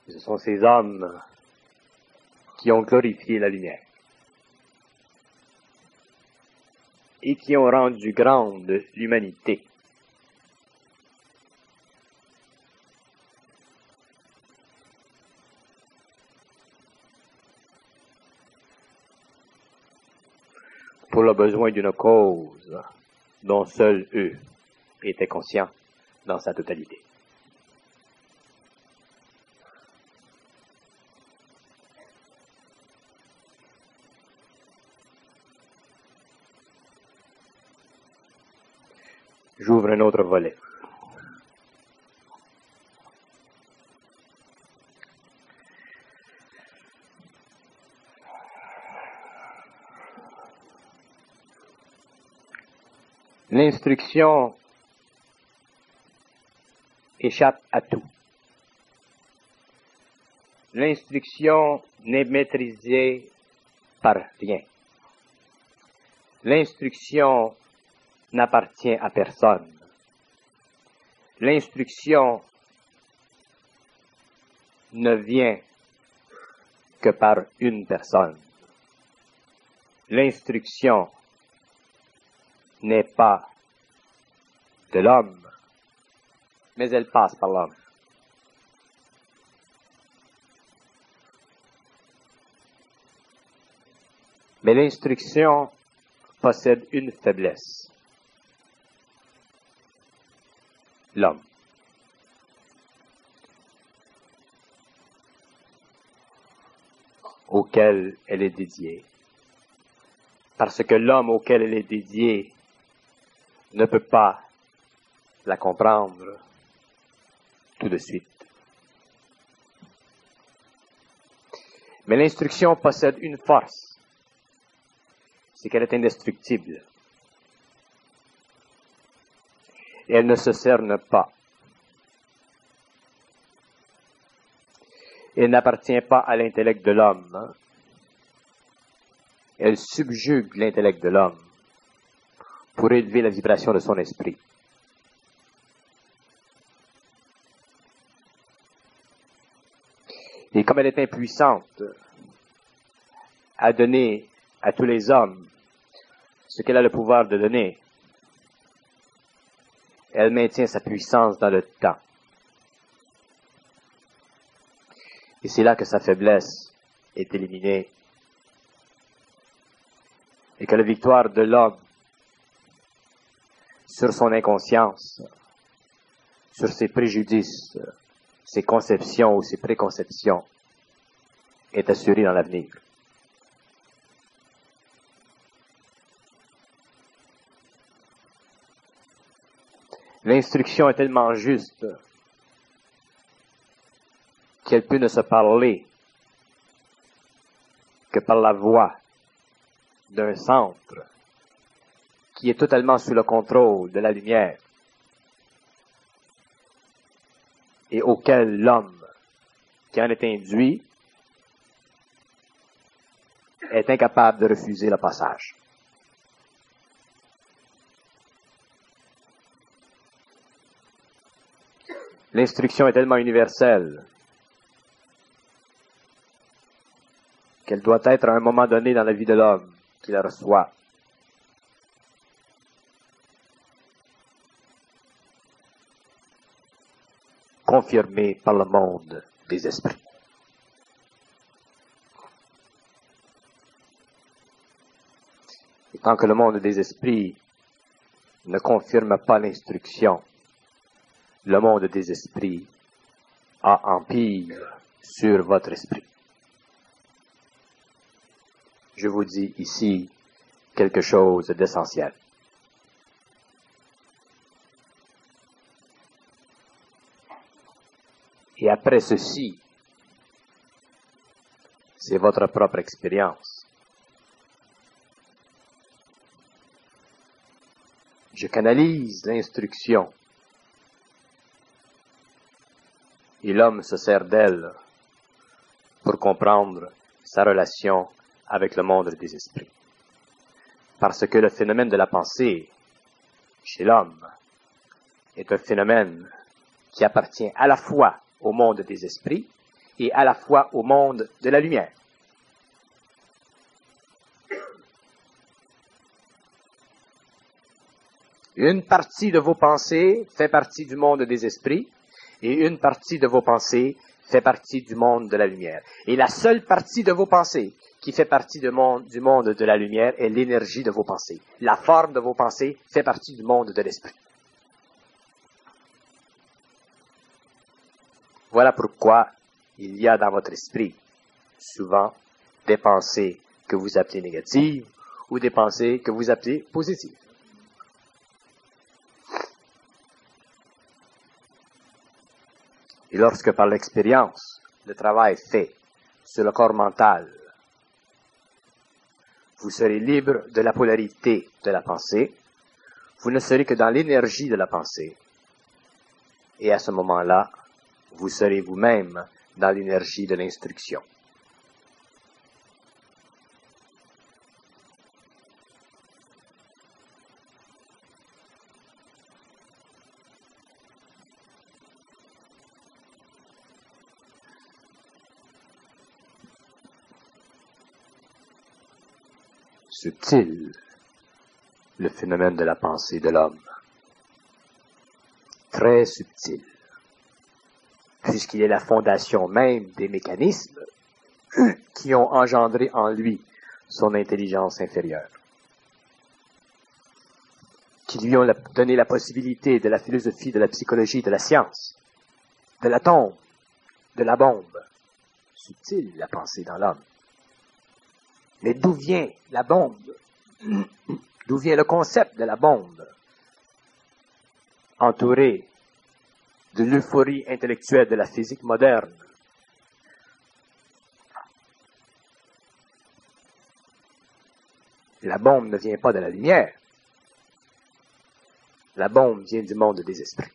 Ce sont ces hommes qui ont glorifié la lumière et qui ont rendu grande l'humanité. Pour le besoin d'une cause dont seuls eux étaient conscients dans sa totalité. J'ouvre un autre volet. L'instruction échappe à tout. L'instruction n'est maîtrisée par rien. L'instruction n'appartient à personne. L'instruction ne vient que par une personne. L'instruction n'est pas de l'homme, mais elle passe par l'homme. Mais l'instruction possède une faiblesse. L'homme. Auquel elle est dédiée. Parce que l'homme auquel elle est dédiée ne peut pas la comprendre tout de suite. Mais l'instruction possède une force, c'est qu'elle est indestructible. Et elle ne se cerne pas. Elle n'appartient pas à l'intellect de l'homme. Elle subjugue l'intellect de l'homme pour élever la vibration de son esprit. Et comme elle est impuissante à donner à tous les hommes ce qu'elle a le pouvoir de donner, elle maintient sa puissance dans le temps. Et c'est là que sa faiblesse est éliminée. Et que la victoire de l'homme sur son inconscience, sur ses préjudices, ses conceptions ou ses préconceptions, est assurée dans l'avenir. L'instruction est tellement juste qu'elle peut ne se parler que par la voix d'un centre qui est totalement sous le contrôle de la lumière et auquel l'homme qui en est induit est incapable de refuser le passage. L'instruction est tellement universelle qu'elle doit être à un moment donné dans la vie de l'homme qui la reçoit. Confirmée par le monde des esprits. Et tant que le monde des esprits ne confirme pas l'instruction, le monde des esprits a empire sur votre esprit. Je vous dis ici quelque chose d'essentiel. Et après ceci, c'est votre propre expérience. Je canalise l'instruction et l'homme se sert d'elle pour comprendre sa relation avec le monde des esprits. Parce que le phénomène de la pensée chez l'homme est un phénomène qui appartient à la fois au monde des esprits et à la fois au monde de la lumière. Une partie de vos pensées fait partie du monde des esprits, et une partie de vos pensées fait partie du monde de la lumière. Et la seule partie de vos pensées qui fait partie du monde de la lumière est l'énergie de vos pensées. La forme de vos pensées fait partie du monde de l'esprit. Voilà pourquoi il y a dans votre esprit souvent des pensées que vous appelez négatives ou des pensées que vous appelez positives. Et lorsque par l'expérience, le travail fait sur le corps mental, vous serez libre de la polarité de la pensée, vous ne serez que dans l'énergie de la pensée. Et à ce moment-là, vous serez vous-même dans l'énergie de l'instruction. Subtil, le phénomène de la pensée de l'homme. Très subtil, puisqu'il est la fondation même des mécanismes qui ont engendré en lui son intelligence inférieure, qui lui ont donné la possibilité de la philosophie, de la psychologie, de la science, de l'atome, de la bombe. Subtil, la pensée dans l'homme. Mais d'où vient la bombe? D'où vient le concept de la bombe? Entouré de l'euphorie intellectuelle de la physique moderne. La bombe ne vient pas de la lumière. La bombe vient du monde des esprits.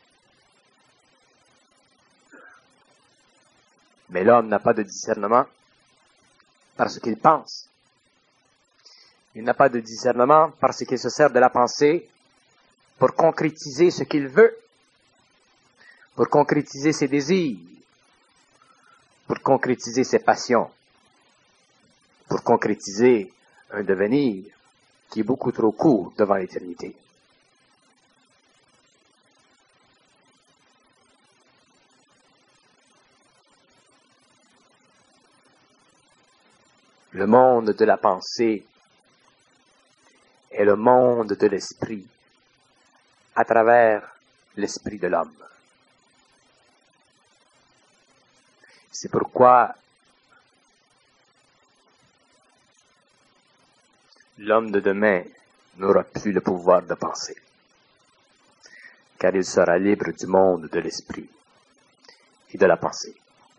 Mais l'homme n'a pas de discernement parce qu'il pense. Il n'a pas de discernement parce qu'il se sert de la pensée pour concrétiser ce qu'il veut, pour concrétiser ses désirs, pour concrétiser ses passions, pour concrétiser un devenir qui est beaucoup trop court devant l'éternité. Le monde de la pensée est le monde de l'esprit à travers l'esprit de l'homme. C'est pourquoi l'homme de demain n'aura plus le pouvoir de penser, car il sera libre du monde de l'esprit et de la pensée.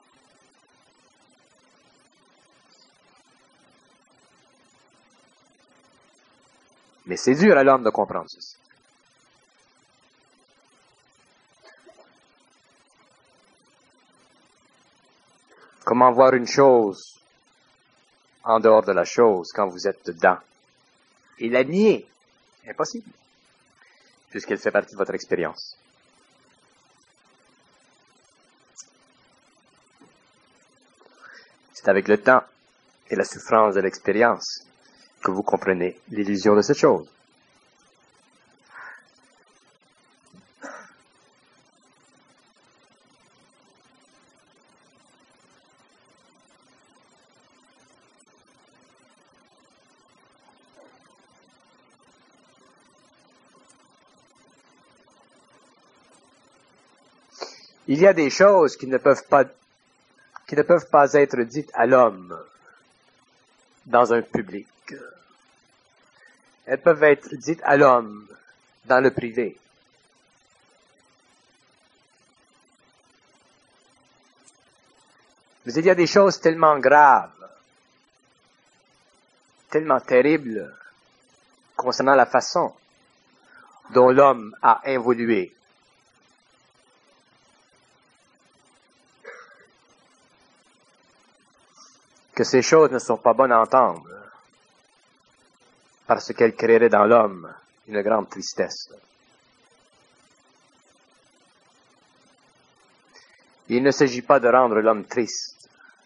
Mais c'est dur à l'homme de comprendre ceci. Comment voir une chose en dehors de la chose quand vous êtes dedans? Et la nier, impossible, puisqu'elle fait partie de votre expérience. C'est avec le temps et la souffrance de l'expérience que vous comprenez l'illusion de cette chose. Il y a des choses qui ne peuvent pas être dites à l'homme dans un public. Elles peuvent être dites à l'homme dans le privé. Mais il y a des choses tellement graves, tellement terribles concernant la façon dont l'homme a évolué. Que ces choses ne sont pas bonnes à entendre, parce qu'elles créeraient dans l'homme une grande tristesse. Il ne s'agit pas de rendre l'homme triste.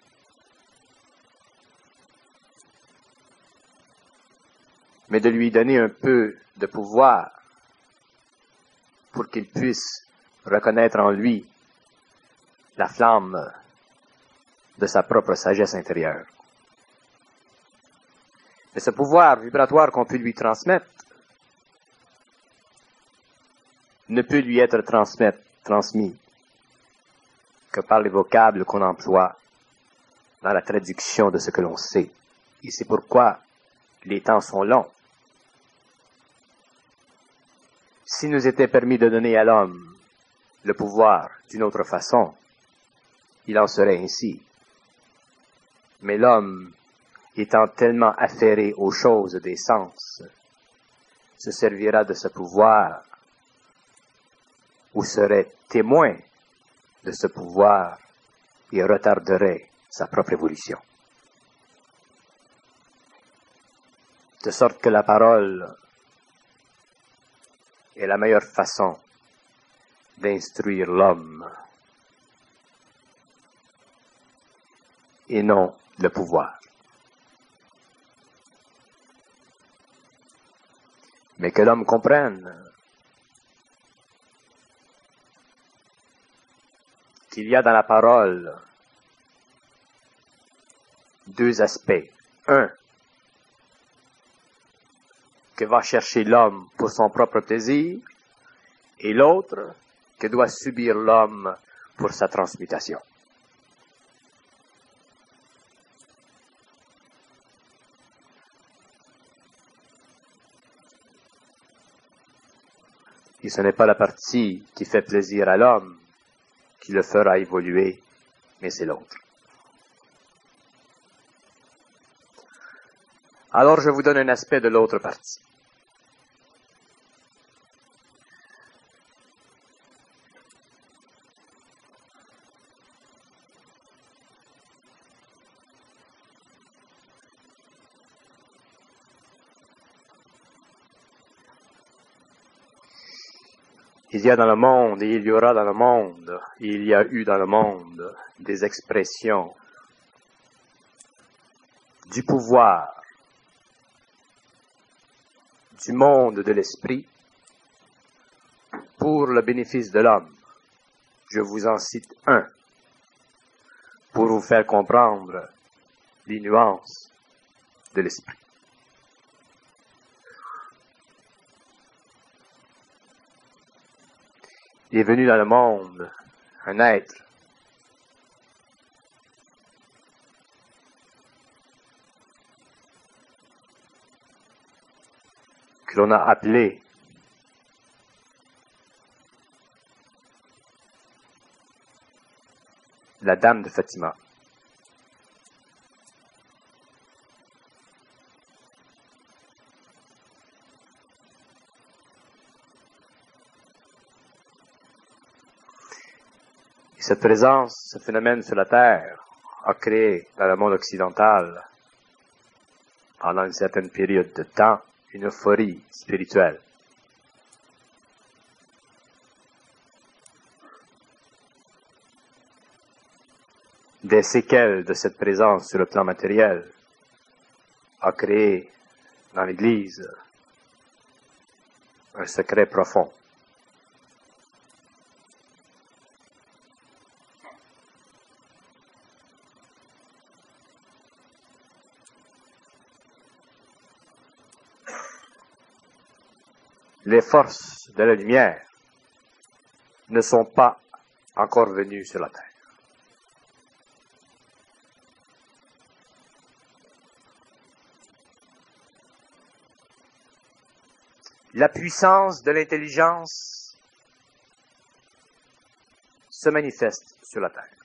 Mais de lui donner un peu de pouvoir pour qu'il puisse reconnaître en lui la flamme de sa propre sagesse intérieure. Mais ce pouvoir vibratoire qu'on peut lui transmettre ne peut lui être transmis que par les vocables qu'on emploie dans la traduction de ce que l'on sait. Et c'est pourquoi les temps sont longs. S'il nous était permis de donner à l'homme le pouvoir d'une autre façon, il en serait ainsi. Mais l'homme, étant tellement affairé aux choses des sens, se servira de ce pouvoir ou serait témoin de ce pouvoir et retarderait sa propre évolution. De sorte que la parole est la meilleure façon d'instruire l'homme et non le pouvoir. Mais que l'homme comprenne qu'il y a dans la parole deux aspects. Un, que va chercher l'homme pour son propre plaisir, et l'autre, que doit subir l'homme pour sa transmutation. Et ce n'est pas la partie qui fait plaisir à l'homme qui le fera évoluer, mais c'est l'autre. Alors je vous donne un aspect de l'autre partie. Il y a dans le monde, et il y aura dans le monde, et il y a eu dans le monde des expressions du pouvoir, du monde de l'esprit, pour le bénéfice de l'homme. Je vous en cite un, pour vous faire comprendre les nuances de l'esprit. Il est venu dans le monde un être que l'on a appelé la Dame de Fatima. Cette présence, ce phénomène sur la Terre, a créé dans le monde occidental, pendant une certaine période de temps, une euphorie spirituelle. Des séquelles de cette présence sur le plan matériel a créé dans l'Église un secret profond. Les forces de la lumière ne sont pas encore venues sur la Terre. La puissance de l'intelligence se manifeste sur la Terre.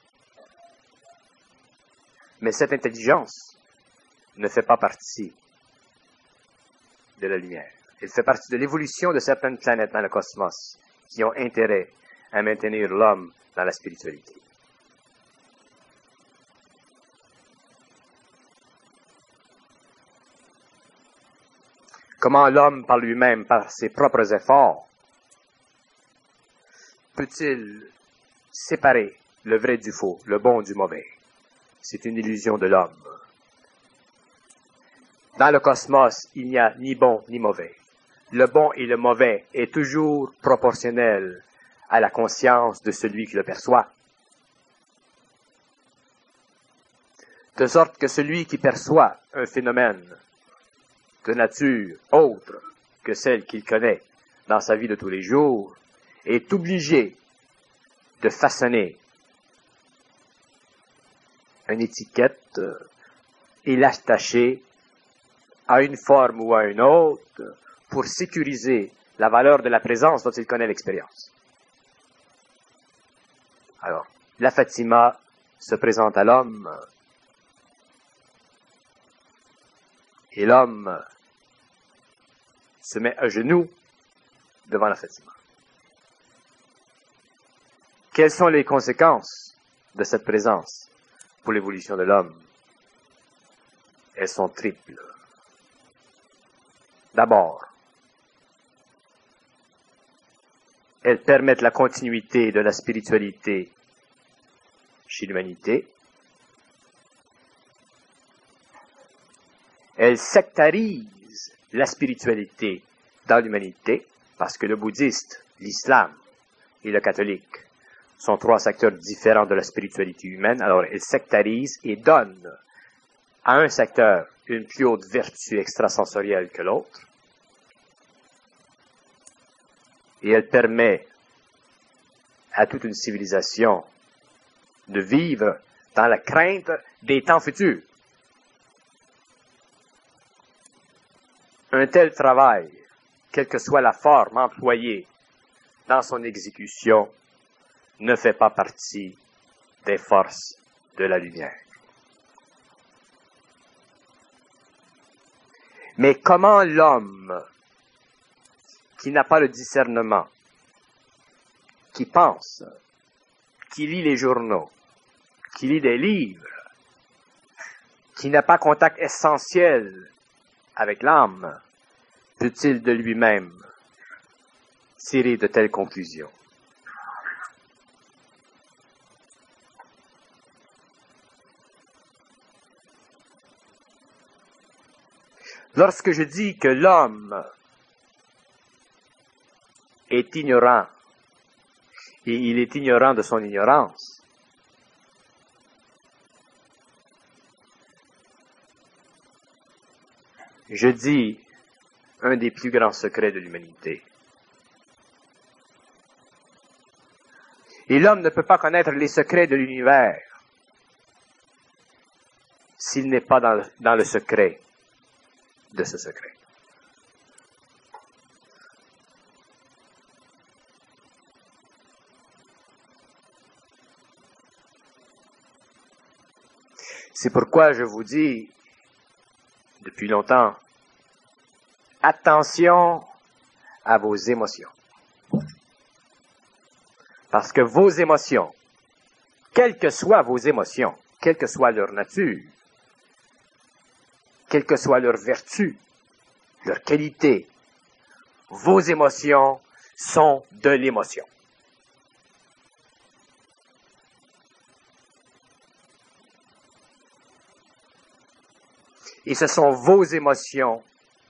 Mais cette intelligence ne fait pas partie de la lumière. Elle fait partie de l'évolution de certaines planètes dans le cosmos qui ont intérêt à maintenir l'homme dans la spiritualité. Comment l'homme, par lui-même, par ses propres efforts, peut-il séparer le vrai du faux, le bon du mauvais. C'est une illusion de l'homme. Dans le cosmos, il n'y a ni bon ni mauvais. Le bon et le mauvais est toujours proportionnel à la conscience de celui qui le perçoit. De sorte que celui qui perçoit un phénomène de nature autre que celle qu'il connaît dans sa vie de tous les jours est obligé de façonner une étiquette et l'attacher à une forme ou à une autre pour sécuriser la valeur de la présence dont il connaît l'expérience. Alors, la Fatima se présente à l'homme et l'homme se met à genoux devant la Fatima. Quelles sont les conséquences de cette présence pour l'évolution de l'homme? Elles sont triples. D'abord, elles permettent la continuité de la spiritualité chez l'humanité. Elles sectarisent la spiritualité dans l'humanité, parce que le bouddhiste, l'islam et le catholique sont trois secteurs différents de la spiritualité humaine. Alors, elles sectarisent et donnent à un secteur une plus haute vertu extrasensorielle que l'autre. Et elle permet à toute une civilisation de vivre dans la crainte des temps futurs. Un tel travail, quelle que soit la forme employée dans son exécution, ne fait pas partie des forces de la lumière. Mais comment l'homme qui n'a pas le discernement, qui pense, qui lit les journaux, qui lit des livres, qui n'a pas contact essentiel avec l'âme, peut-il de lui-même tirer de telles conclusions? Lorsque je dis que l'homme est ignorant, et il est ignorant de son ignorance, je dis un des plus grands secrets de l'humanité. Et l'homme ne peut pas connaître les secrets de l'univers s'il n'est pas dans le secret de ce secret. C'est pourquoi je vous dis depuis longtemps, attention à vos émotions. Parce que vos émotions, quelles que soient vos émotions, quelle que soit leur nature, quelle que soit leur vertu, leur qualité, vos émotions sont de l'émotion. Et ce sont vos émotions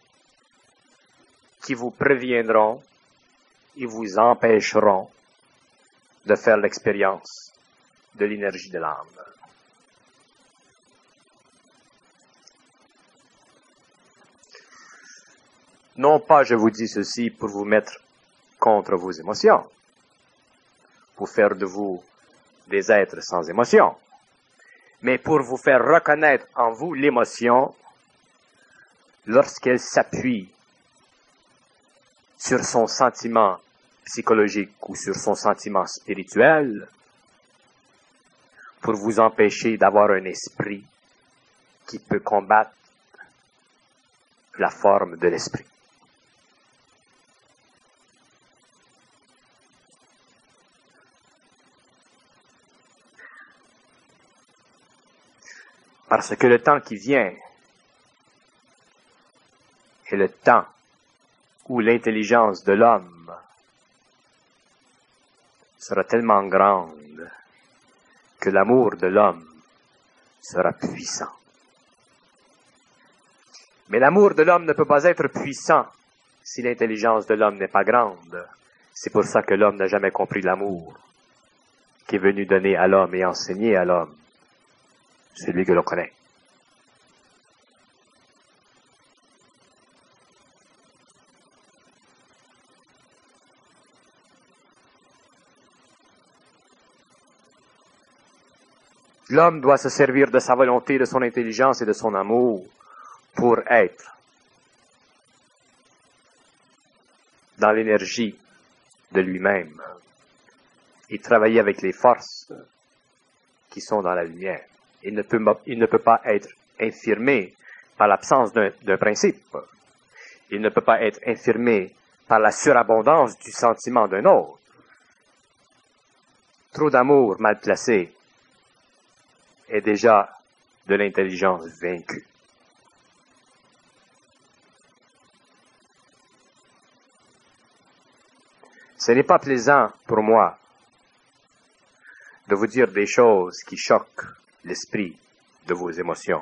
qui vous préviendront et vous empêcheront de faire l'expérience de l'énergie de l'âme. Non pas, je vous dis ceci pour vous mettre contre vos émotions, pour faire de vous des êtres sans émotion, mais pour vous faire reconnaître en vous l'émotion lorsqu'elle s'appuie sur son sentiment psychologique ou sur son sentiment spirituel, pour vous empêcher d'avoir un esprit qui peut combattre la forme de l'esprit. Parce que le temps qui vient est le temps où l'intelligence de l'homme sera tellement grande que l'amour de l'homme sera puissant. Mais l'amour de l'homme ne peut pas être puissant si l'intelligence de l'homme n'est pas grande. C'est pour ça que l'homme n'a jamais compris l'amour qui est venu donner à l'homme et enseigner à l'homme celui que l'on connaît. L'homme doit se servir de sa volonté, de son intelligence et de son amour pour être dans l'énergie de lui-même et travailler avec les forces qui sont dans la lumière. Il ne peut pas être infirmé par l'absence d'un principe. Il ne peut pas être infirmé par la surabondance du sentiment d'un autre. Trop d'amour mal placé est déjà de l'intelligence vaincue. Ce n'est pas plaisant pour moi de vous dire des choses qui choquent l'esprit de vos émotions.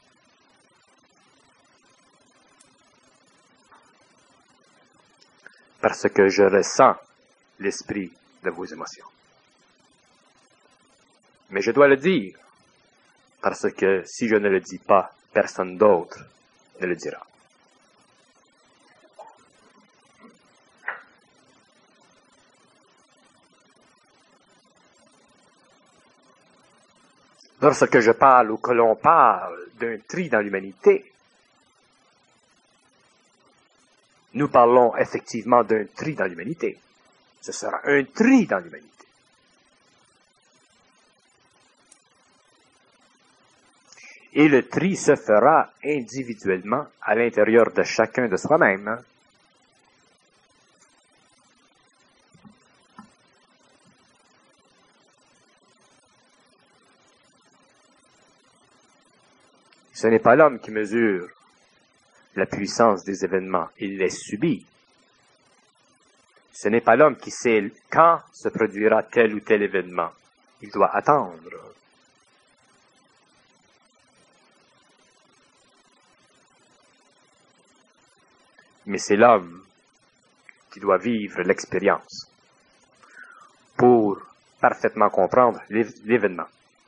Parce que je ressens l'esprit de vos émotions. Mais je dois le dire, parce que si je ne le dis pas, personne d'autre ne le dira. Lorsque je parle ou que l'on parle d'un tri dans l'humanité, nous parlons effectivement d'un tri dans l'humanité. Ce sera un tri dans l'humanité. Et le tri se fera individuellement à l'intérieur de chacun de soi-même. Ce n'est pas l'homme qui mesure la puissance des événements, il les subit. Ce n'est pas l'homme qui sait quand se produira tel ou tel événement, il doit attendre. Mais c'est l'homme qui doit vivre l'expérience pour parfaitement comprendre l'événement.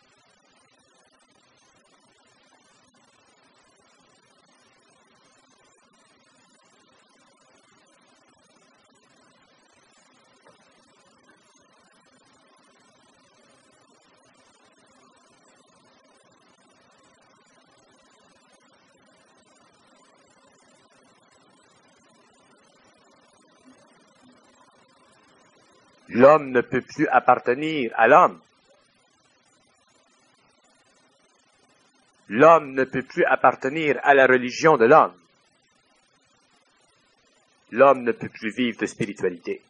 L'homme ne peut plus appartenir à l'homme. L'homme ne peut plus appartenir à la religion de l'homme. L'homme ne peut plus vivre de spiritualité.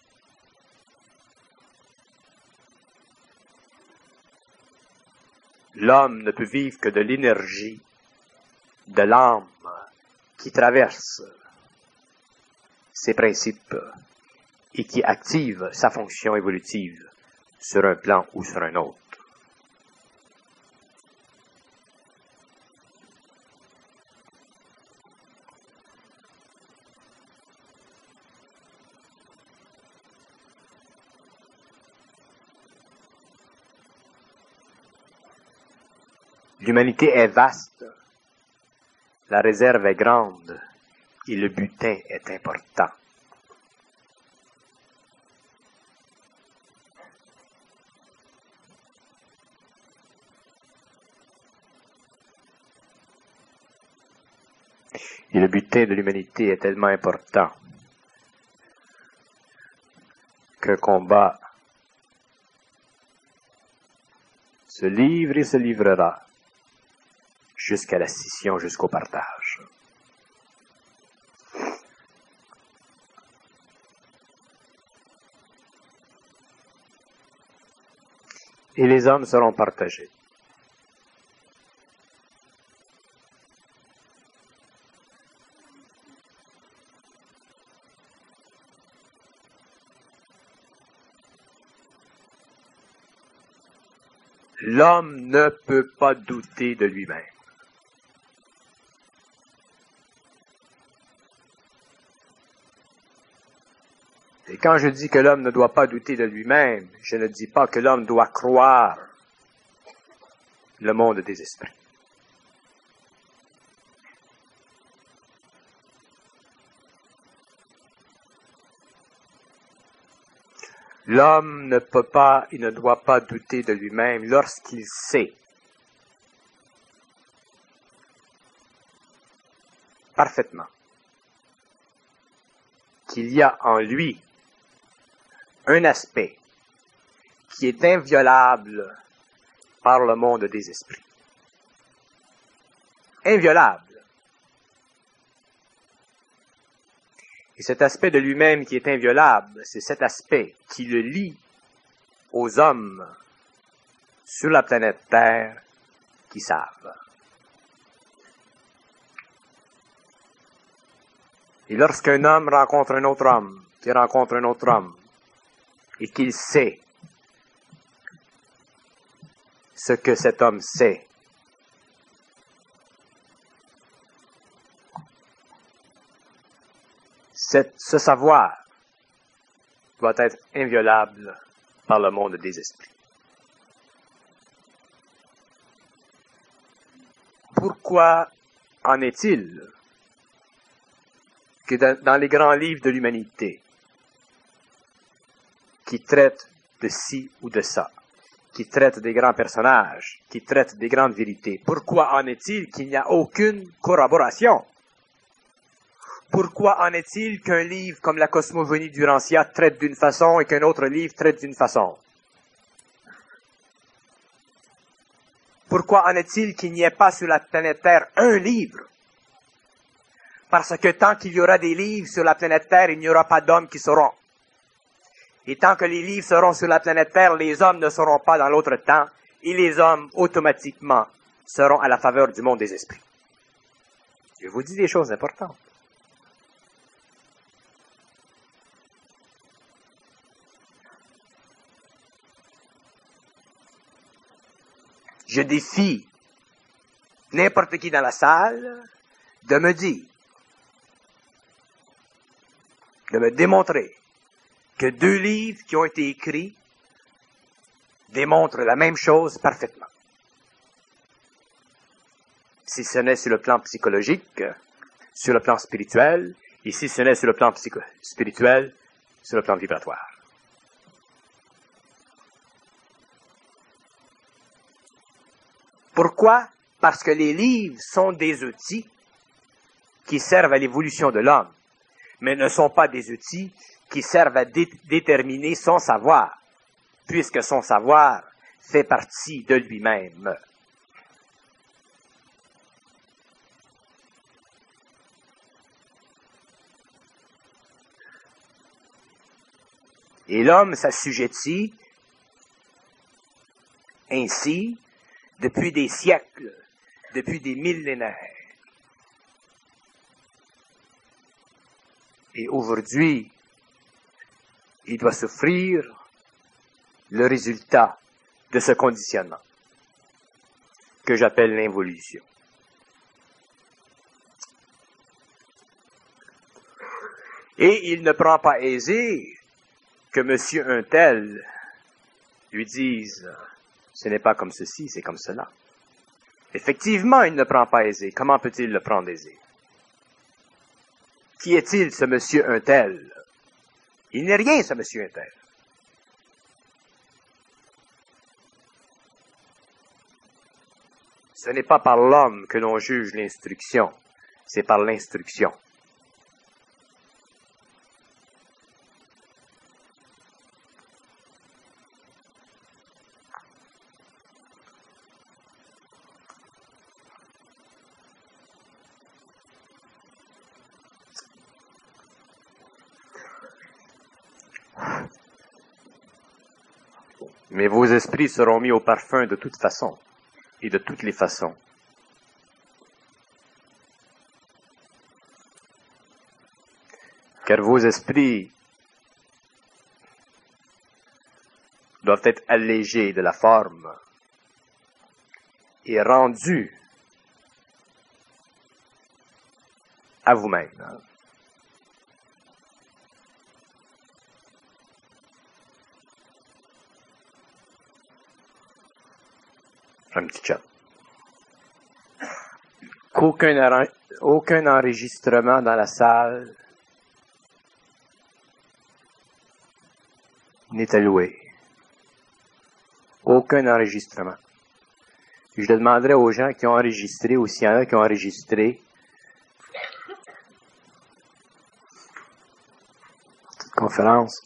L'homme ne peut vivre que de l'énergie de l'âme qui traverse ses principes et qui active sa fonction évolutive sur un plan ou sur un autre. L'humanité est vaste, la réserve est grande et le butin est important. Et le butin de l'humanité est tellement important qu'un combat se livre et se livrera jusqu'à la scission, jusqu'au partage. Et les hommes seront partagés. L'homme ne peut pas douter de lui-même. Et quand je dis que l'homme ne doit pas douter de lui-même, je ne dis pas que l'homme doit croire le monde des esprits. L'homme ne peut pas, il ne doit pas douter de lui-même lorsqu'il sait parfaitement qu'il y a en lui un aspect qui est inviolable par le monde des esprits. Inviolable. Et cet aspect de lui-même qui est inviolable, c'est cet aspect qui le lie aux hommes sur la planète Terre qui savent. Et lorsqu'un homme rencontre un autre homme, qui rencontre un autre homme, et qu'il sait ce que cet homme sait, ce savoir doit être inviolable par le monde des esprits. Pourquoi en est-il que dans les grands livres de l'humanité, qui traitent de ci ou de ça, qui traitent des grands personnages, qui traitent des grandes vérités, pourquoi en est-il qu'il n'y a aucune corroboration? Pourquoi en est-il qu'un livre comme la cosmogonie du Rancière traite d'une façon et qu'un autre livre traite d'une façon? Pourquoi en est-il qu'il n'y ait pas sur la planète Terre un livre? Parce que tant qu'il y aura des livres sur la planète Terre, il n'y aura pas d'hommes qui sauront. Et tant que les livres seront sur la planète Terre, les hommes ne seront pas dans l'autre temps, et les hommes, automatiquement, seront à la faveur du monde des esprits. Je vous dis des choses importantes. Je défie n'importe qui dans la salle de me dire, de me démontrer que 2 livres qui ont été écrits démontrent la même chose parfaitement. Si ce n'est sur le plan psychologique, sur le plan spirituel, et si ce n'est sur le plan spirituel, sur le plan vibratoire. Pourquoi? Parce que les livres sont des outils qui servent à l'évolution de l'homme, mais ne sont pas des outils qui servent à déterminer son savoir, puisque son savoir fait partie de lui-même. Et l'homme s'assujettit ainsi depuis des siècles, depuis des millénaires. Et aujourd'hui, il doit souffrir le résultat de ce conditionnement que j'appelle l'involution. Et il ne prend pas aisé que monsieur un tel lui dise « ce n'est pas comme ceci, c'est comme cela ». Effectivement, il ne prend pas aisé. Comment peut-il le prendre aisé? Qui est-il, ce monsieur un tel? Il n'est rien, ce monsieur un tel. Ce n'est pas par l'homme que l'on juge l'instruction, c'est par l'instruction. Mais vos esprits seront mis au parfum de toute façon et de toutes les façons. Car vos esprits doivent être allégés de la forme est rendu à vous-même. Un petit chat. Aucun enregistrement dans la salle n'est alloué. Aucun enregistrement. Je demanderai aux gens qui ont enregistré, ou s'il y en a qui ont enregistré, cette conférence.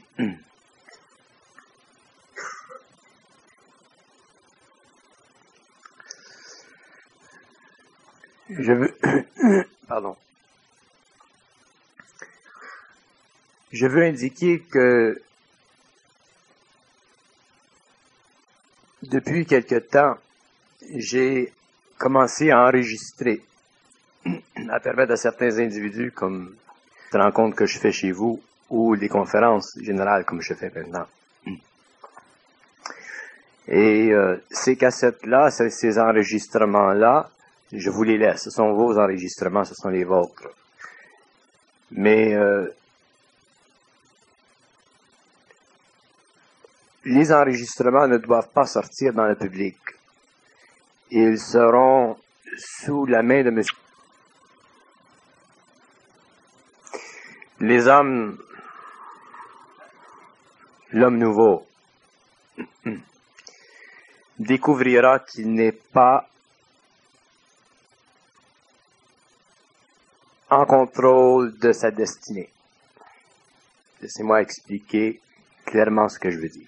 Je veux, pardon. Je veux indiquer que depuis quelque temps, j'ai commencé à enregistrer, à permettre à certains individus, comme les rencontres que je fais chez vous, ou les conférences générales comme je fais maintenant. Et ces cassettes-là, ces enregistrements-là, je vous les laisse. Ce sont vos enregistrements, ce sont les vôtres. Mais les enregistrements ne doivent pas sortir dans le public. Ils seront sous la main de monsieur. Les hommes, l'homme nouveau, découvrira qu'il n'est pas en contrôle de sa destinée. Laissez-moi expliquer clairement ce que je veux dire.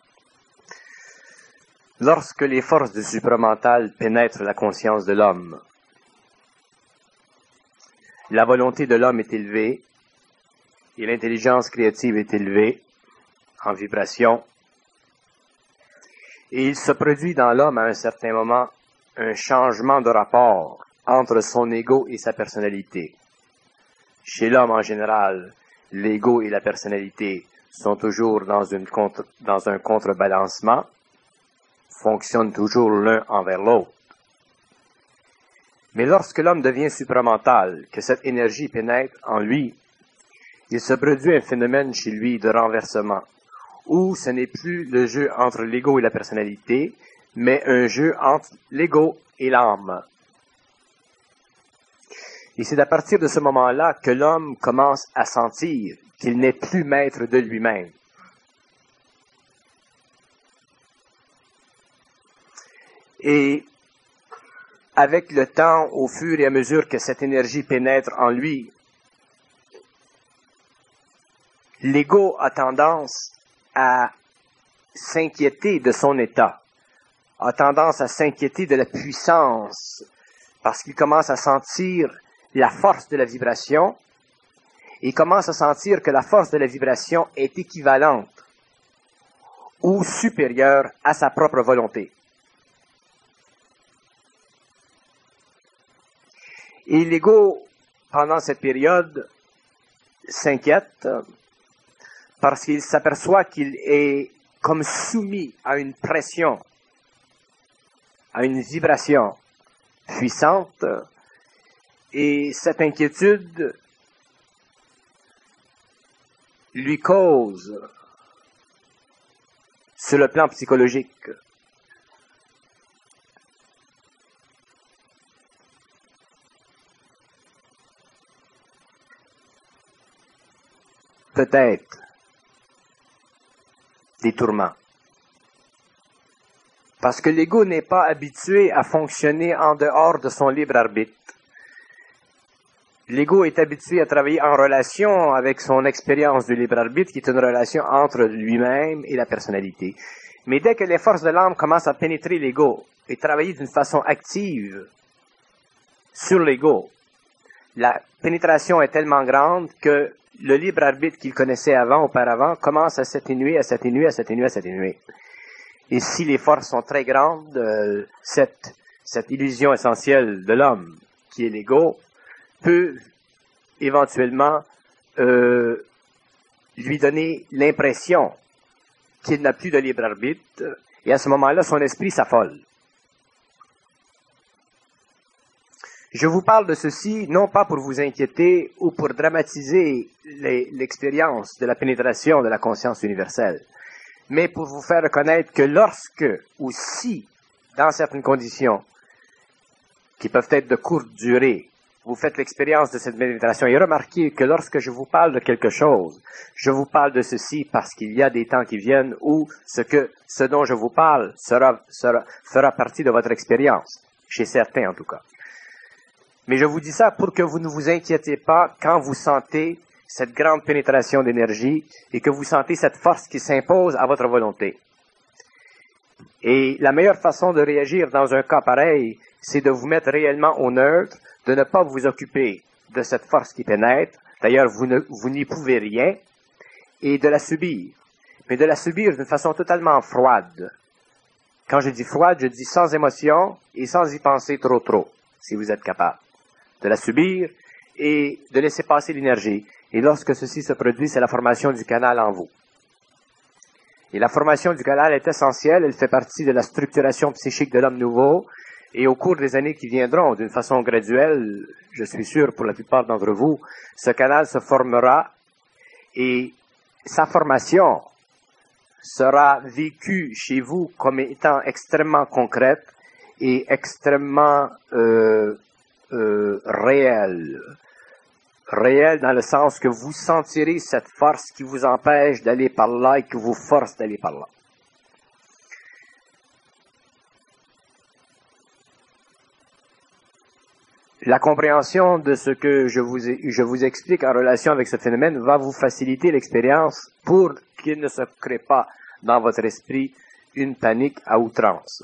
Lorsque les forces du supramental pénètrent la conscience de l'homme, la volonté de l'homme est élevée et l'intelligence créative est élevée en vibration, et il se produit dans l'homme à un certain moment un changement de rapport entre son ego et sa personnalité. Chez l'homme en général, l'ego et la personnalité sont toujours dans un contrebalancement, fonctionnent toujours l'un envers l'autre. Mais lorsque l'homme devient supramental, que cette énergie pénètre en lui, il se produit un phénomène chez lui de renversement, où ce n'est plus le jeu entre l'ego et la personnalité, mais un jeu entre l'ego et l'âme. Et c'est à partir de ce moment-là que l'homme commence à sentir qu'il n'est plus maître de lui-même. Et avec le temps, au fur et à mesure que cette énergie pénètre en lui, l'ego a tendance à s'inquiéter de son état, a tendance à s'inquiéter de la puissance, parce qu'il commence à sentir la force de la vibration, et commence à sentir que la force de la vibration est équivalente ou supérieure à sa propre volonté. Et l'ego, pendant cette période, s'inquiète parce qu'il s'aperçoit qu'il est comme soumis à une pression, à une vibration puissante, et cette inquiétude lui cause, sur le plan psychologique, peut-être des tourments. Parce que l'ego n'est pas habitué à fonctionner en dehors de son libre arbitre. L'ego est habitué à travailler en relation avec son expérience du libre arbitre, qui est une relation entre lui-même et la personnalité. Mais dès que les forces de l'âme commencent à pénétrer l'ego et travailler d'une façon active sur l'ego, la pénétration est tellement grande que le libre arbitre qu'il connaissait auparavant, commence à s'atténuer, à s'atténuer, à s'atténuer, à s'atténuer. Et si les forces sont très grandes, cette illusion essentielle de l'homme, qui est l'ego, peut éventuellement lui donner l'impression qu'il n'a plus de libre arbitre, et à ce moment-là, son esprit s'affole. Je vous parle de ceci non pas pour vous inquiéter ou pour dramatiser l'expérience de la pénétration de la conscience universelle, mais pour vous faire reconnaître que lorsque ou si, dans certaines conditions, qui peuvent être de courte durée, vous faites l'expérience de cette pénétration, et remarquez que lorsque je vous parle de quelque chose, je vous parle de ceci parce qu'il y a des temps qui viennent où ce dont je vous parle fera partie de votre expérience, chez certains en tout cas. Mais je vous dis ça pour que vous ne vous inquiétez pas quand vous sentez cette grande pénétration d'énergie et que vous sentez cette force qui s'impose à votre volonté. Et la meilleure façon de réagir dans un cas pareil, c'est de vous mettre réellement au neutre, de ne pas vous occuper de cette force qui pénètre, d'ailleurs vous n'y pouvez rien, et de la subir. Mais de la subir d'une façon totalement froide. Quand je dis froide, je dis sans émotion et sans y penser trop, si vous êtes capable. De la subir et de laisser passer l'énergie. Et lorsque ceci se produit, c'est la formation du canal en vous. Et la formation du canal est essentielle, elle fait partie de la structuration psychique de l'homme nouveau, et au cours des années qui viendront, d'une façon graduelle, je suis sûr pour la plupart d'entre vous, ce canal se formera et sa formation sera vécue chez vous comme étant extrêmement concrète et extrêmement réelle. Réelle dans le sens que vous sentirez cette force qui vous empêche d'aller par là et qui vous force d'aller par là. La compréhension de ce que je vous explique en relation avec ce phénomène va vous faciliter l'expérience pour qu'il ne se crée pas dans votre esprit une panique à outrance.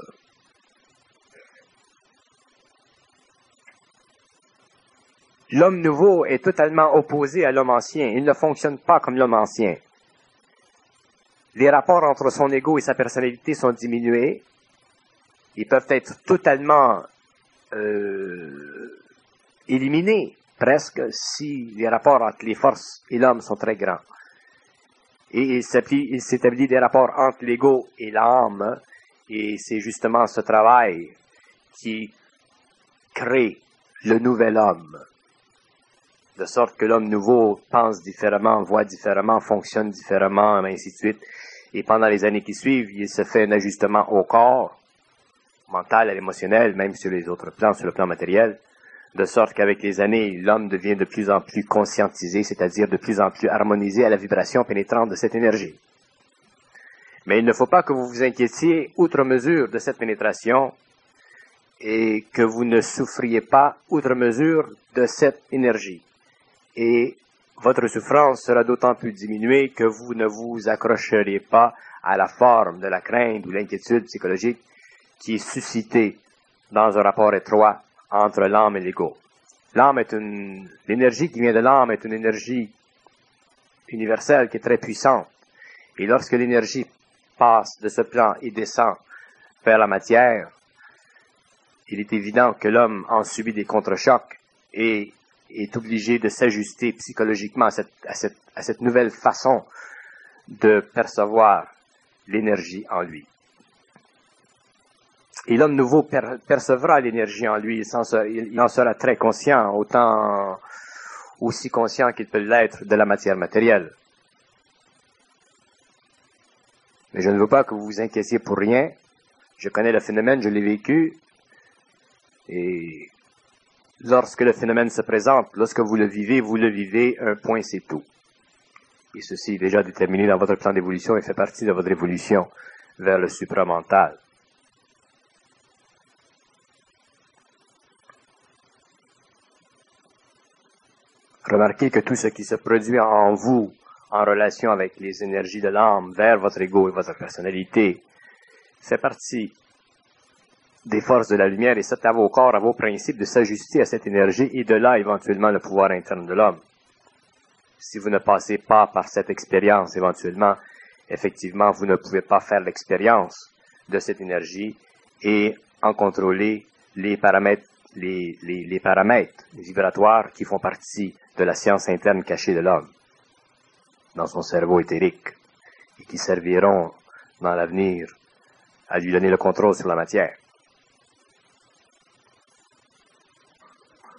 L'homme nouveau est totalement opposé à l'homme ancien. Il ne fonctionne pas comme l'homme ancien. Les rapports entre son ego et sa personnalité sont diminués. Ils peuvent être totalement éliminés, presque, si les rapports entre les forces et l'homme sont très grands. Et il s'établit des rapports entre l'ego et l'âme, et c'est justement ce travail qui crée le nouvel homme. De sorte que l'homme nouveau pense différemment, voit différemment, fonctionne différemment, et ainsi de suite. Et pendant les années qui suivent, il se fait un ajustement au corps, mental et émotionnel, même sur les autres plans, sur le plan matériel, de sorte qu'avec les années, l'homme devient de plus en plus conscientisé, c'est-à-dire de plus en plus harmonisé à la vibration pénétrante de cette énergie. Mais il ne faut pas que vous vous inquiétiez outre mesure de cette pénétration et que vous ne souffriez pas outre mesure de cette énergie. Et votre souffrance sera d'autant plus diminuée que vous ne vous accrocherez pas à la forme de la crainte ou l'inquiétude psychologique qui est suscitée dans un rapport étroit entre l'âme et l'ego. L'énergie qui vient de l'âme est une énergie universelle qui est très puissante. Et lorsque l'énergie passe de ce plan et descend vers la matière, il est évident que l'homme en subit des contre-chocs et est obligé de s'ajuster psychologiquement à cette nouvelle façon de percevoir l'énergie en lui. Et l'homme nouveau percevra l'énergie en lui, il en sera très conscient, aussi conscient qu'il peut l'être de la matière matérielle. Mais je ne veux pas que vous vous inquiétiez pour rien. Je connais le phénomène, je l'ai vécu. Et lorsque le phénomène se présente, lorsque vous le vivez, un point c'est tout. Et ceci est déjà déterminé dans votre plan d'évolution et fait partie de votre évolution vers le supramental. Remarquez que tout ce qui se produit en vous, en relation avec les énergies de l'âme, vers votre ego et votre personnalité, fait partie des forces de la lumière et c'est à vos corps, à vos principes de s'ajuster à cette énergie et de là éventuellement le pouvoir interne de l'homme. Si vous ne passez pas par cette expérience éventuellement, effectivement, vous ne pouvez pas faire l'expérience de cette énergie et en contrôler les paramètres vibratoires qui font partie de la science interne cachée de l'homme, dans son cerveau éthérique, et qui serviront dans l'avenir à lui donner le contrôle sur la matière.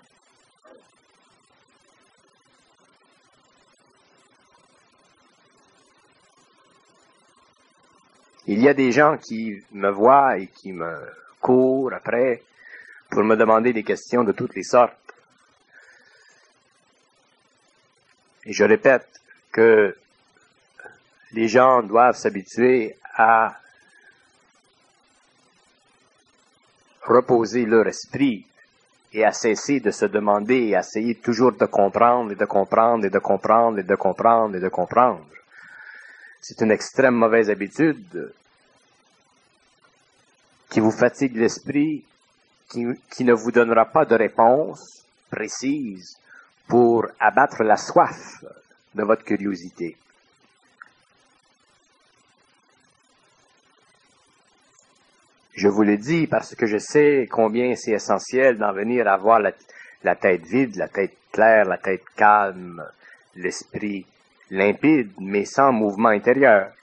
Il y a des gens qui me voient et qui me courent après pour me demander des questions de toutes les sortes. Et je répète que les gens doivent s'habituer à reposer leur esprit et à cesser de se demander et à essayer toujours de comprendre et de comprendre et de comprendre et de comprendre et de comprendre. C'est une extrême mauvaise habitude qui vous fatigue l'esprit, qui ne vous donnera pas de réponse précise pour abattre la soif de votre curiosité. Je vous le dis parce que je sais combien c'est essentiel d'en venir à avoir la tête vide, la tête claire, la tête calme, l'esprit limpide, mais sans mouvement intérieur.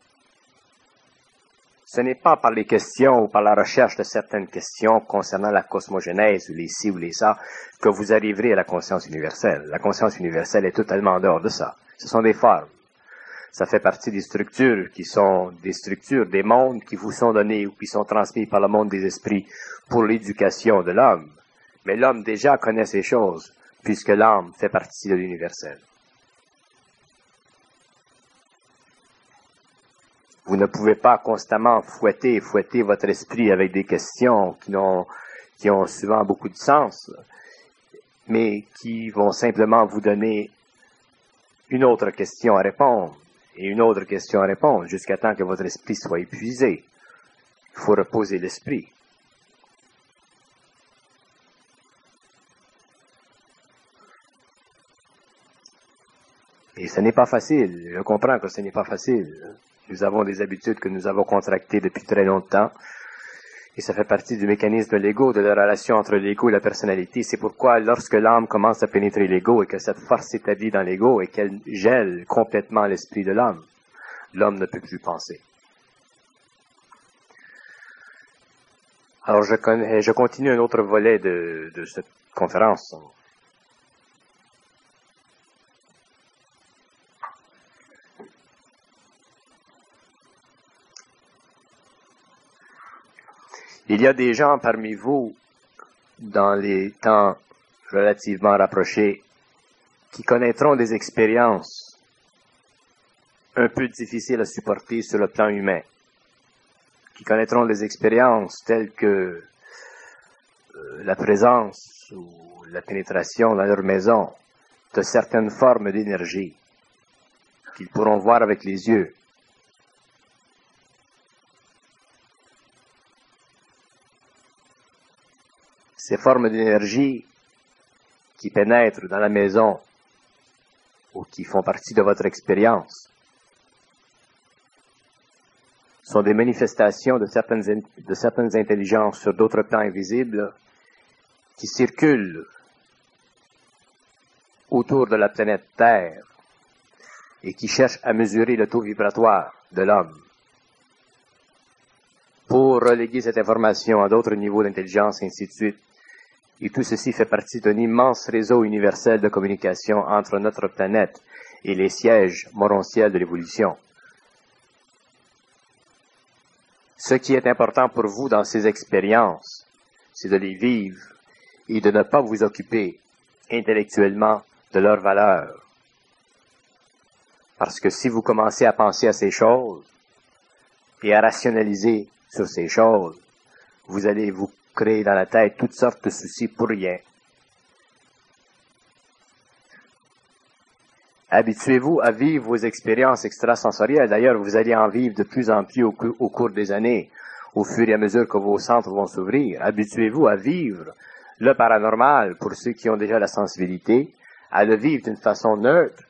Ce n'est pas par les questions ou par la recherche de certaines questions concernant la cosmogénèse ou les ci ou les ça que vous arriverez à la conscience universelle. La conscience universelle est totalement en dehors de ça. Ce sont des formes. Ça fait partie des structures qui sont des structures, des mondes qui vous sont donnés ou qui sont transmis par le monde des esprits pour l'éducation de l'homme. Mais l'homme déjà connaît ces choses, puisque l'âme fait partie de l'universel. Vous ne pouvez pas constamment fouetter votre esprit avec des questions qui ont souvent beaucoup de sens, mais qui vont simplement vous donner une autre question à répondre. Et une autre question à répondre, jusqu'à temps que votre esprit soit épuisé. Il faut reposer l'esprit. Et ce n'est pas facile. Je comprends que ce n'est pas facile. Nous avons des habitudes que nous avons contractées depuis très longtemps. Et ça fait partie du mécanisme de l'ego, de la relation entre l'ego et la personnalité. C'est pourquoi lorsque l'âme commence à pénétrer l'ego et que cette force s'établit dans l'ego et qu'elle gèle complètement l'esprit de l'homme, l'homme ne peut plus penser. Alors je continue un autre volet de cette conférence. Il y a des gens parmi vous, dans les temps relativement rapprochés, qui connaîtront des expériences un peu difficiles à supporter sur le plan humain, qui connaîtront des expériences telles que la présence ou la pénétration dans leur maison de certaines formes d'énergie qu'ils pourront voir avec les yeux. Ces formes d'énergie qui pénètrent dans la maison ou qui font partie de votre expérience sont des manifestations de certaines intelligences sur d'autres plans invisibles qui circulent autour de la planète Terre et qui cherchent à mesurer le taux vibratoire de l'homme pour reléguer cette information à d'autres niveaux d'intelligence, et ainsi de suite. Et tout ceci fait partie d'un immense réseau universel de communication entre notre planète et les sièges morontiels de l'évolution. Ce qui est important pour vous dans ces expériences, c'est de les vivre et de ne pas vous occuper intellectuellement de leur valeur. Parce que si vous commencez à penser à ces choses et à rationaliser sur ces choses, vous allez vous créer dans la tête toutes sortes de soucis pour rien. Habituez-vous à vivre vos expériences extrasensorielles. D'ailleurs, vous allez en vivre de plus en plus au cours des années, au fur et à mesure que vos centres vont s'ouvrir. Habituez-vous à vivre le paranormal, pour ceux qui ont déjà la sensibilité, à le vivre d'une façon neutre,